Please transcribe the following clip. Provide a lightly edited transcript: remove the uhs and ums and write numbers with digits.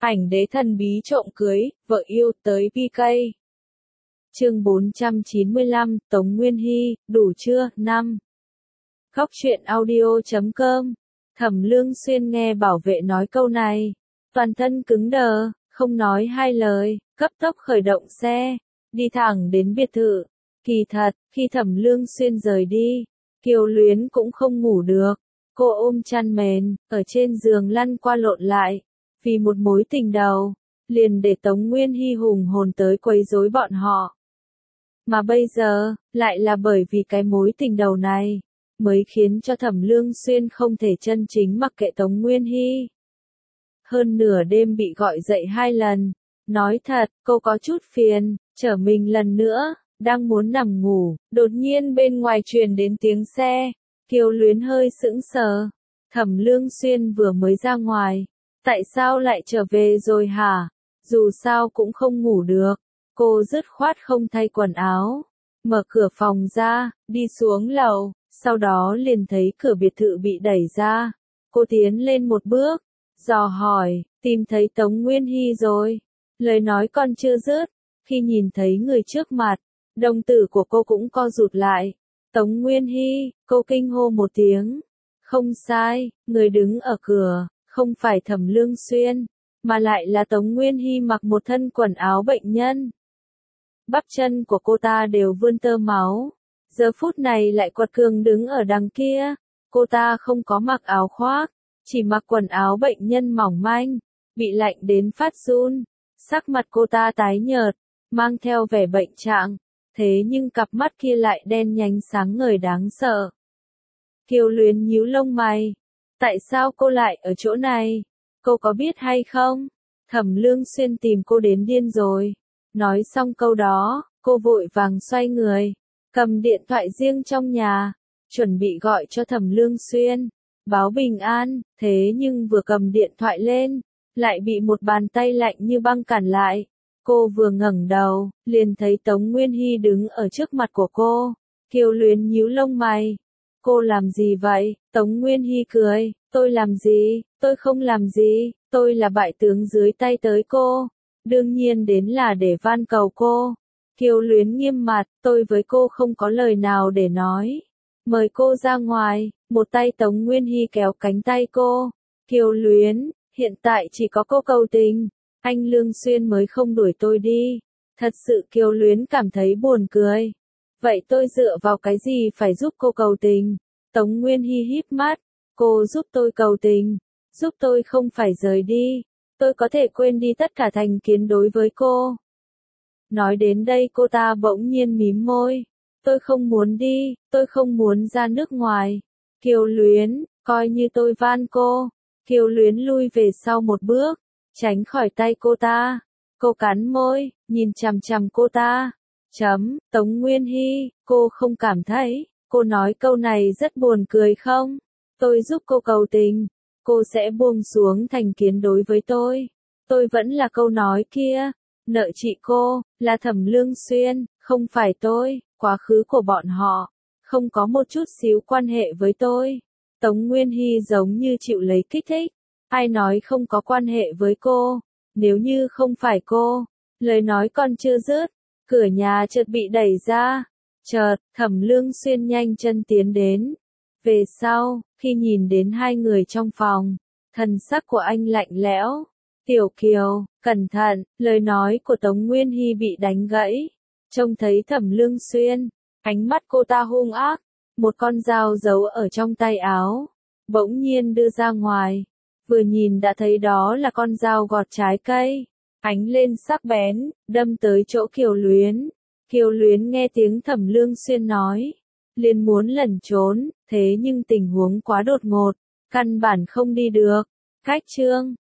Ảnh đế thần bí trộm cưới, vợ yêu tới PK. Chương 495, Tống Nguyên Hy, đủ chưa? 5. Khóc chuyện audio.com. Thẩm Lương Xuyên nghe bảo vệ nói câu này, toàn thân cứng đờ, không nói hai lời, cấp tốc khởi động xe, đi thẳng đến biệt thự. Kỳ thật, khi Thẩm Lương Xuyên rời đi, Kiều Luyến cũng không ngủ được, cô ôm chăn mền, ở trên giường lăn qua lộn lại, vì một mối tình đầu, liền để Tống Nguyên Hy hùng hồn tới quấy rối bọn họ. Mà bây giờ, lại là bởi vì cái mối tình đầu này, mới khiến cho Thẩm Lương Xuyên không thể chân chính mặc kệ Tống Nguyên Hy. Hơn nửa đêm bị gọi dậy 2 lần, nói thật, cô có chút phiền, trở mình lần nữa, đang muốn nằm ngủ, đột nhiên bên ngoài truyền đến tiếng xe, Kiều Luyến hơi sững sờ. Thẩm Lương Xuyên vừa mới ra ngoài, tại sao lại trở về rồi hả? Dù sao cũng không ngủ được, cô dứt khoát không thay quần áo, mở cửa phòng ra, đi xuống lầu, sau đó liền thấy cửa biệt thự bị đẩy ra. Cô tiến lên một bước, dò hỏi, tìm thấy Tống Nguyên Hy rồi. Lời nói còn chưa dứt, khi nhìn thấy người trước mặt, đồng tử của cô cũng co rụt lại. Tống Nguyên Hy, cô kinh hô một tiếng. Không sai, người đứng ở cửa, không phải Thẩm Lương Xuyên, mà lại là Tống Nguyên Hy mặc một thân quần áo bệnh nhân. Bắp chân của cô ta đều vươn tơ máu, giờ phút này lại quật cường đứng ở đằng kia. Cô ta không có mặc áo khoác, chỉ mặc quần áo bệnh nhân mỏng manh, bị lạnh đến phát run. Sắc mặt cô ta tái nhợt, mang theo vẻ bệnh trạng, thế nhưng cặp mắt kia lại đen nhánh sáng ngời đáng sợ. Kiều Luyến nhíu lông mày. Tại sao cô lại ở chỗ này? Cô có biết hay không? Thẩm Lương Xuyên tìm cô đến điên rồi. Nói xong câu đó, cô vội vàng xoay người, cầm điện thoại riêng trong nhà, chuẩn bị gọi cho Thẩm Lương Xuyên, báo bình an, thế nhưng vừa cầm điện thoại lên, lại bị một bàn tay lạnh như băng cản lại. Cô vừa ngẩng đầu, liền thấy Tống Nguyên Hy đứng ở trước mặt của cô. Kiều Luyến nhíu lông mày. Cô làm gì vậy? Tống Nguyên Hy cười, tôi làm gì? Tôi không làm gì, tôi là bại tướng dưới tay tới cô. Đương nhiên đến là để van cầu cô. Kiều Luyến nghiêm mặt, tôi với cô không có lời nào để nói. Mời cô ra ngoài, một tay Tống Nguyên Hy kéo cánh tay cô. Kiều Luyến, hiện tại chỉ có cô cầu tình, anh Lương Xuyên mới không đuổi tôi đi. Thật sự Kiều Luyến cảm thấy buồn cười. Vậy tôi dựa vào cái gì phải giúp cô cầu tình? Tống Nguyên Hy híp mắt, cô giúp tôi cầu tình, giúp tôi không phải rời đi, tôi có thể quên đi tất cả thành kiến đối với cô. Nói đến đây cô ta bỗng nhiên mím môi, tôi không muốn đi, tôi không muốn ra nước ngoài. Kiều Luyến, coi như tôi van cô. Kiều Luyến lui về sau một bước, tránh khỏi tay cô ta. Cô cắn môi, nhìn chằm chằm cô ta. Tống Nguyên Hy, cô không cảm thấy, cô nói câu này rất buồn cười không? Tôi giúp cô cầu tình, cô sẽ buông xuống thành kiến đối với tôi. Tôi vẫn là câu nói kia, nợ chị cô, là Thẩm Lương Xuyên, không phải tôi, quá khứ của bọn họ, không có một chút xíu quan hệ với tôi. Tống Nguyên Hy giống như chịu lấy kích thích, ai nói không có quan hệ với cô, nếu như không phải cô, lời nói còn chưa dứt. Cửa nhà chợt bị đẩy ra. Chợt, Thẩm Lương Xuyên nhanh chân tiến đến. Về sau, khi nhìn đến hai người trong phòng, thần sắc của anh lạnh lẽo. Tiểu Kiều, cẩn thận, lời nói của Tống Nguyên Hy bị đánh gãy. Trông thấy Thẩm Lương Xuyên, ánh mắt cô ta hung ác, một con dao giấu ở trong tay áo, bỗng nhiên đưa ra ngoài. Vừa nhìn đã thấy đó là con dao gọt trái cây. Ánh lên sắc bén, đâm tới chỗ Kiều Luyến. Kiều Luyến nghe tiếng Thẩm Lương Xuyên nói, liền muốn lẩn trốn, thế nhưng tình huống quá đột ngột, căn bản không đi được. Khách trương,